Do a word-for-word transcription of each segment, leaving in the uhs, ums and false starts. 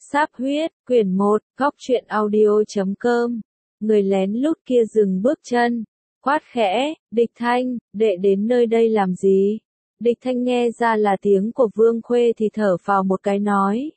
Sáp huyết, quyển một, góc truyện audio chấm com. Người lén lút kia dừng bước chân, quát khẽ, Địch Thanh, đệ đến nơi đây làm gì? Địch Thanh nghe ra là tiếng của Vương Khuê thì thở phào một cái nói.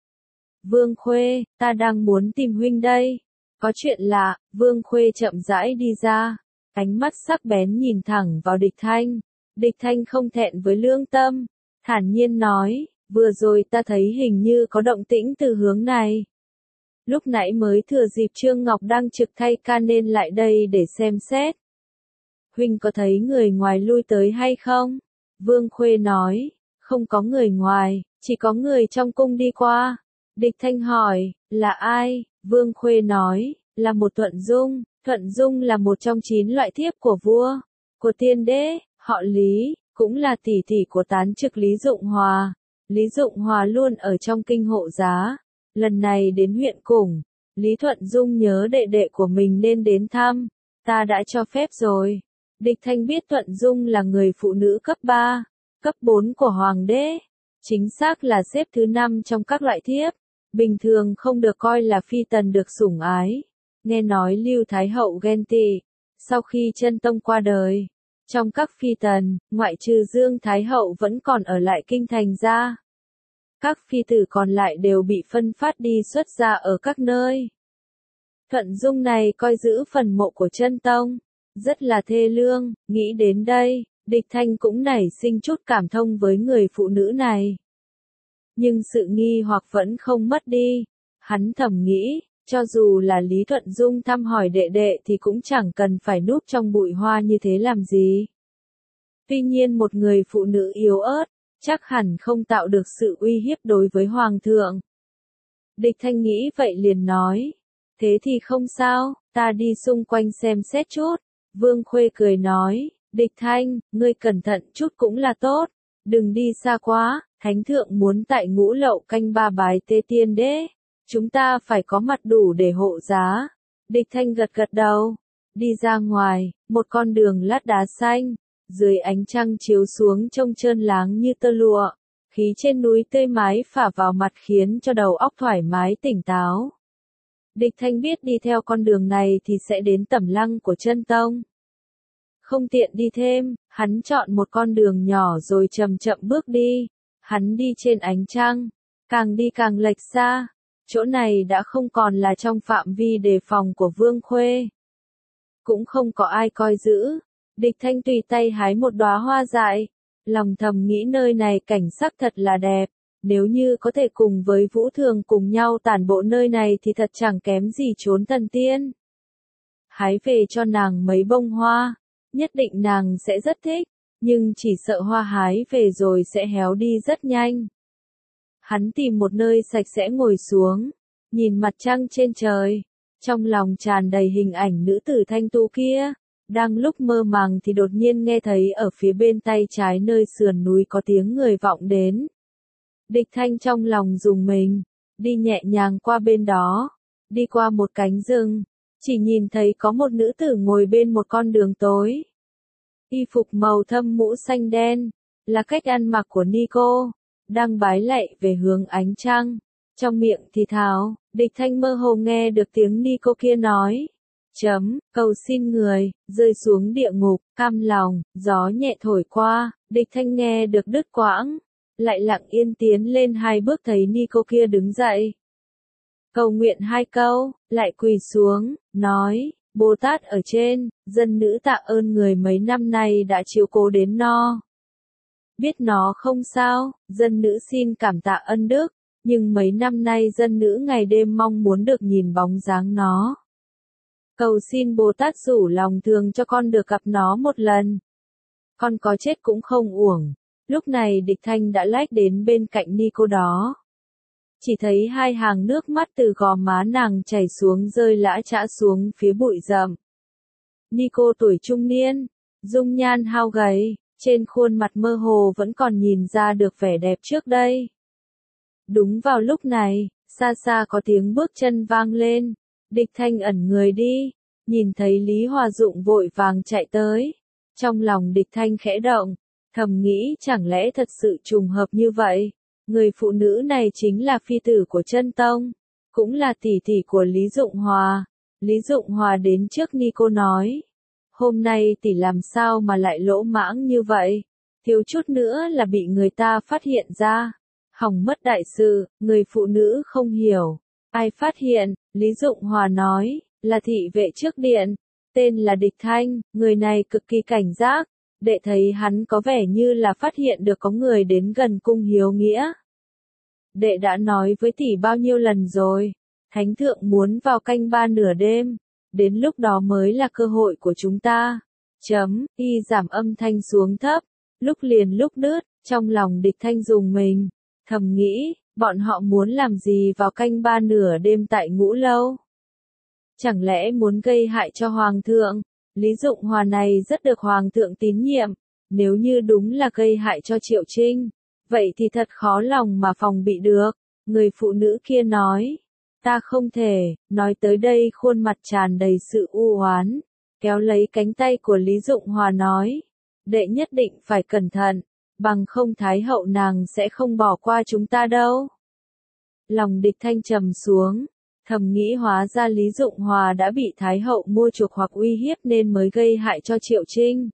Vương Khuê, ta đang muốn tìm huynh đây. Có chuyện lạ, Vương Khuê chậm rãi đi ra, ánh mắt sắc bén nhìn thẳng vào Địch Thanh. Địch Thanh không thẹn với lương tâm, thản nhiên nói, vừa rồi ta thấy hình như có động tĩnh từ hướng này. Lúc nãy mới thừa dịp Trương Ngọc đang trực thay ca nên lại đây để xem xét. Huynh có thấy người ngoài lui tới hay không? Vương Khuê nói, không có người ngoài, chỉ có người trong cung đi qua. Địch Thanh hỏi, là ai? Vương Khuê nói, là một Thuận Dung. Thuận Dung là một trong chín loại thiếp của vua, của tiên đế, họ Lý, cũng là tỷ tỷ của tán trực Lý Dụng Hòa. Lý Dụng Hòa luôn ở trong kinh hộ giá. Lần này đến huyện Củng, Lý Thuận Dung nhớ đệ đệ của mình nên đến thăm. Ta đã cho phép rồi. Địch Thanh biết Thuận Dung là người phụ nữ cấp ba, cấp bốn của Hoàng đế. Chính xác là xếp thứ năm trong các loại thiếp. Bình thường không được coi là phi tần được sủng ái. Nghe nói Lưu Thái Hậu ghen tị. Sau khi Chân Tông qua đời, trong các phi tần, ngoại trừ Dương Thái Hậu vẫn còn ở lại kinh thành ra. Các phi tử còn lại đều bị phân phát đi xuất gia ở các nơi. Thuận Dung này coi giữ phần mộ của Chân Tông, rất là thê lương. Nghĩ đến đây, Địch Thanh cũng nảy sinh chút cảm thông với người phụ nữ này. Nhưng sự nghi hoặc vẫn không mất đi. Hắn thầm nghĩ, cho dù là Lý Thuận Dung thăm hỏi đệ đệ thì cũng chẳng cần phải núp trong bụi hoa như thế làm gì. Tuy nhiên một người phụ nữ yếu ớt, chắc hẳn không tạo được sự uy hiếp đối với Hoàng thượng. Địch Thanh nghĩ vậy liền nói, thế thì không sao, ta đi xung quanh xem xét chút. Vương Khuê cười nói, Địch Thanh, ngươi cẩn thận chút cũng là tốt, đừng đi xa quá, Thánh thượng muốn tại Ngũ Lậu canh ba bái tế tiên đế, chúng ta phải có mặt đủ để hộ giá. Địch Thanh gật gật đầu, đi ra ngoài, một con đường lát đá xanh, dưới ánh trăng chiếu xuống trông trơn láng như tơ lụa, khí trên núi tươi mái phả vào mặt khiến cho đầu óc thoải mái tỉnh táo. Địch Thanh biết đi theo con đường này thì sẽ đến tẩm lăng của Chân Tông. Không tiện đi thêm, hắn chọn một con đường nhỏ rồi chậm chậm bước đi. Hắn đi trên ánh trăng, càng đi càng lệch xa. Chỗ này đã không còn là trong phạm vi đề phòng của Vương Khuê. Cũng không có ai coi giữ. Địch Thanh tùy tay hái một đóa hoa dại. Lòng thầm nghĩ nơi này cảnh sắc thật là đẹp. Nếu như có thể cùng với Vũ Thường cùng nhau tản bộ nơi này thì thật chẳng kém gì trốn thần tiên. Hái về cho nàng mấy bông hoa. Nhất định nàng sẽ rất thích. Nhưng chỉ sợ hoa hái về rồi sẽ héo đi rất nhanh. Hắn tìm một nơi sạch sẽ ngồi xuống, nhìn mặt trăng trên trời, trong lòng tràn đầy hình ảnh nữ tử thanh tú kia. Đang lúc mơ màng thì đột nhiên nghe thấy ở phía bên tay trái nơi sườn núi có tiếng người vọng đến. Địch Thanh trong lòng rùng mình, đi nhẹ nhàng qua bên đó, đi qua một cánh rừng, chỉ nhìn thấy có một nữ tử ngồi bên một con đường tối. Y phục màu thâm mũ xanh đen, là cách ăn mặc của Nico, đang bái lạy về hướng ánh trăng, trong miệng thì thào. Địch Thanh mơ hồ nghe được tiếng Nico kia nói, chấm, cầu xin người, rơi xuống địa ngục, cam lòng, gió nhẹ thổi qua. Địch Thanh nghe được đứt quãng, lại lặng yên tiến lên hai bước thấy Nico kia đứng dậy. Cầu nguyện hai câu, lại quỳ xuống, nói, Bồ Tát ở trên, dân nữ tạ ơn người mấy năm nay đã chiếu cố đến nó. Biết nó không sao, dân nữ xin cảm tạ ân đức, nhưng mấy năm nay dân nữ ngày đêm mong muốn được nhìn bóng dáng nó. Cầu xin Bồ Tát rủ lòng thương cho con được gặp nó một lần. Con có chết cũng không uổng. Lúc này Địch Thanh đã lách đến bên cạnh Nico đó. Chỉ thấy hai hàng nước mắt từ gò má nàng chảy xuống rơi lã chã xuống phía bụi rậm. Nico tuổi trung niên, dung nhan hao gầy, trên khuôn mặt mơ hồ vẫn còn nhìn ra được vẻ đẹp trước đây. Đúng vào lúc này, xa xa có tiếng bước chân vang lên. Địch Thanh ẩn người đi, nhìn thấy Lý Hòa Dụng vội vàng chạy tới. Trong lòng Địch Thanh khẽ động, thầm nghĩ chẳng lẽ thật sự trùng hợp như vậy. Người phụ nữ này chính là phi tử của Chân Tông, cũng là tỷ tỷ của Lý Dụng Hòa. Lý Dụng Hòa đến trước ni cô nói, hôm nay tỷ làm sao mà lại lỗ mãng như vậy, thiếu chút nữa là bị người ta phát hiện ra, hỏng mất đại sự. Người phụ nữ không hiểu, ai phát hiện, Lý Dụng Hòa nói, là thị vệ trước điện, tên là Địch Thanh, người này cực kỳ cảnh giác, đệ thấy hắn có vẻ như là phát hiện được có người đến gần cung Hiếu Nghĩa. Đệ đã nói với tỷ bao nhiêu lần rồi, Thánh thượng muốn vào canh ba nửa đêm, đến lúc đó mới là cơ hội của chúng ta. Chấm, y giảm âm thanh xuống thấp, lúc liền lúc đứt, trong lòng Địch Thanh dùng mình, thầm nghĩ, bọn họ muốn làm gì vào canh ba nửa đêm tại Ngũ Lâu? Chẳng lẽ muốn gây hại cho Hoàng thượng? Lý Dụng Hòa này rất được Hoàng thượng tín nhiệm, nếu như đúng là gây hại cho Triệu Trinh, vậy thì thật khó lòng mà phòng bị được. Người phụ nữ kia nói, ta không thể, nói tới đây khuôn mặt tràn đầy sự u oán, kéo lấy cánh tay của Lý Dụng Hòa nói, đệ nhất định phải cẩn thận, bằng không Thái hậu nàng sẽ không bỏ qua chúng ta đâu. Lòng Địch Thanh trầm xuống, thầm nghĩ hóa ra Lý Dụng Hòa đã bị Thái hậu mua chuộc hoặc uy hiếp nên mới gây hại cho Triệu Trinh.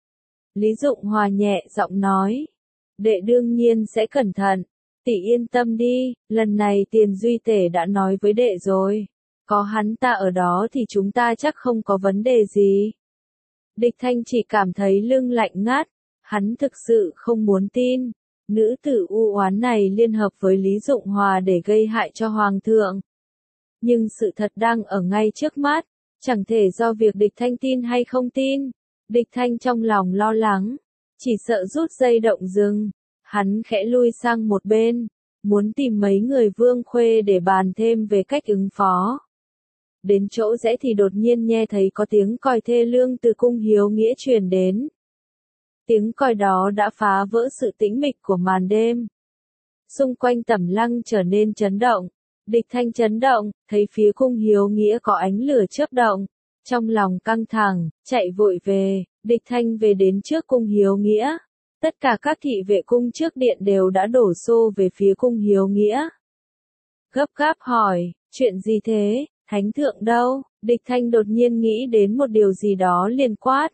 Lý Dụng Hòa nhẹ giọng nói, đệ đương nhiên sẽ cẩn thận, tỷ yên tâm đi, lần này Tiền Duy Tể đã nói với đệ rồi, có hắn ta ở đó thì chúng ta chắc không có vấn đề gì. Địch Thanh chỉ cảm thấy lưng lạnh ngắt, hắn thực sự không muốn tin, nữ tử u oán này liên hợp với Lý Dụng Hòa để gây hại cho Hoàng thượng. Nhưng sự thật đang ở ngay trước mắt, chẳng thể do việc Địch Thanh tin hay không tin. Địch Thanh trong lòng lo lắng, chỉ sợ rút dây động rừng, hắn khẽ lui sang một bên, muốn tìm mấy người Vương Khuê để bàn thêm về cách ứng phó. Đến chỗ rẽ thì đột nhiên nghe thấy có tiếng còi thê lương từ cung Hiếu Nghĩa truyền đến. Tiếng còi đó đã phá vỡ sự tĩnh mịch của màn đêm. Xung quanh Tẩm Lăng trở nên chấn động. Địch Thanh chấn động, thấy phía cung Hiếu Nghĩa có ánh lửa chớp động. Trong lòng căng thẳng, chạy vội về, Địch Thanh về đến trước cung Hiếu Nghĩa. Tất cả các thị vệ cung trước điện đều đã đổ xô về phía cung Hiếu Nghĩa. Gấp gáp hỏi, chuyện gì thế, Thánh thượng đâu? Địch Thanh đột nhiên nghĩ đến một điều gì đó liền quát.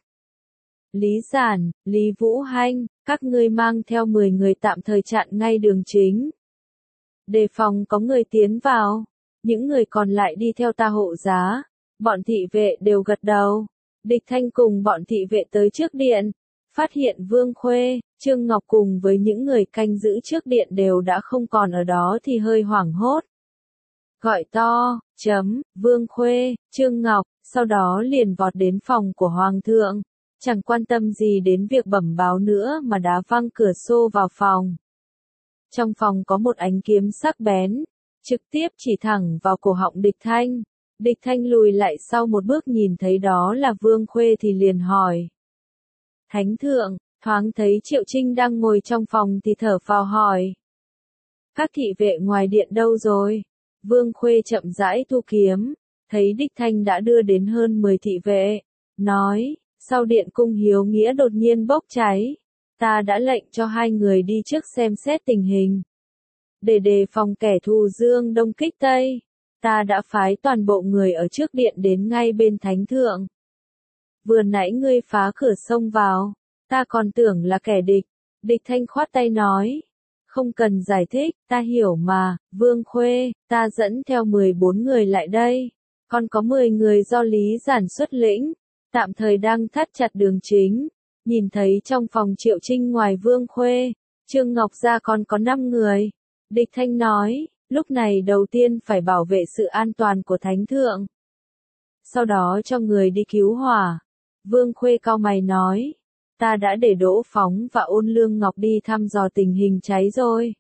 Lý Giản, Lý Vũ Hanh, các ngươi mang theo mười người tạm thời chặn ngay đường chính. Đề phòng có người tiến vào, những người còn lại đi theo ta hộ giá. Bọn thị vệ đều gật đầu. Địch Thanh cùng bọn thị vệ tới trước điện, phát hiện Vương Khuê, Trương Ngọc cùng với những người canh giữ trước điện đều đã không còn ở đó thì hơi hoảng hốt. Gọi to, chấm, Vương Khuê, Trương Ngọc, sau đó liền vọt đến phòng của Hoàng thượng, chẳng quan tâm gì đến việc bẩm báo nữa mà đá văng cửa xô vào phòng. Trong phòng có một ánh kiếm sắc bén, trực tiếp chỉ thẳng vào cổ họng Địch Thanh. Địch Thanh lùi lại sau một bước nhìn thấy đó là Vương Khuê thì liền hỏi. Thánh thượng, thoáng thấy Triệu Trinh đang ngồi trong phòng thì thở phào hỏi. Các thị vệ ngoài điện đâu rồi? Vương Khuê chậm rãi thu kiếm, thấy Địch Thanh đã đưa đến hơn mười thị vệ, nói, sau điện cung Hiếu Nghĩa đột nhiên bốc cháy, ta đã lệnh cho hai người đi trước xem xét tình hình. Để đề phòng kẻ thù Dương Đông kích Tây, ta đã phái toàn bộ người ở trước điện đến ngay bên Thánh thượng. Vừa nãy ngươi phá cửa xông vào, ta còn tưởng là kẻ địch. Địch Thanh khoát tay nói, không cần giải thích, ta hiểu mà, Vương Khuê, ta dẫn theo mười bốn người lại đây, còn có mười người do Lý Giản xuất lĩnh, tạm thời đang thắt chặt đường chính. Nhìn thấy trong phòng Triệu Trinh ngoài Vương Khuê, Trương Ngọc ra còn có năm người. Địch Thanh nói, lúc này đầu tiên phải bảo vệ sự an toàn của Thánh thượng. Sau đó cho người đi cứu hỏa. Vương Khuê cau mày nói, ta đã để Đỗ Phóng và Ôn Lương Ngọc đi thăm dò tình hình cháy rồi.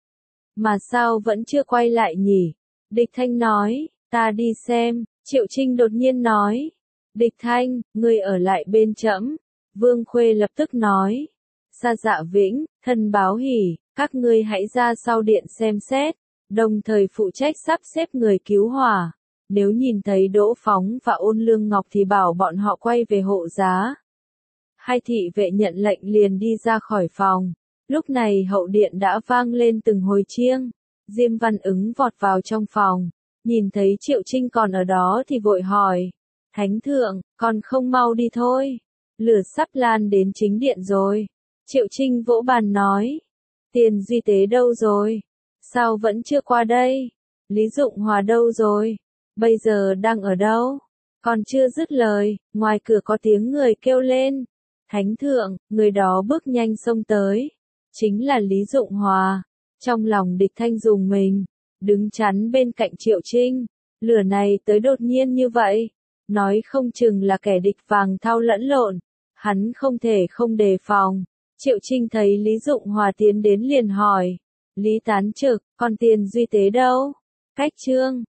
Mà sao vẫn chưa quay lại nhỉ? Địch Thanh nói, ta đi xem. Triệu Trinh đột nhiên nói, Địch Thanh, ngươi ở lại bên trẫm. Vương Khuê lập tức nói, Sa Dạ Vĩnh, Thân Báo Hỉ, các ngươi hãy ra sau điện xem xét, đồng thời phụ trách sắp xếp người cứu hỏa. Nếu nhìn thấy Đỗ Phóng và Ôn Lương Ngọc thì bảo bọn họ quay về hộ giá. Hai thị vệ nhận lệnh liền đi ra khỏi phòng. Lúc này hậu điện đã vang lên từng hồi chiêng. Diêm Văn Ứng vọt vào trong phòng, nhìn thấy Triệu Trinh còn ở đó thì vội hỏi. Thánh thượng, còn không mau đi thôi. Lửa sắp lan đến chính điện rồi. Triệu Trinh vỗ bàn nói. Tiền Duy Tế đâu rồi? Sao vẫn chưa qua đây? Lý Dụng Hòa đâu rồi? Bây giờ đang ở đâu? Còn chưa dứt lời, ngoài cửa có tiếng người kêu lên. Thánh thượng, người đó bước nhanh xông tới. Chính là Lý Dụng Hòa. Trong lòng Địch Thanh dùng mình, đứng chắn bên cạnh Triệu Trinh. Lửa này tới đột nhiên như vậy, nói không chừng là kẻ địch vàng thau lẫn lộn. Hắn không thể không đề phòng. Triệu Trinh thấy Lý Dụng Hòa tiến đến liền hỏi. Lý Tán Trực, còn Tiền Duy Tế đâu? Cách chương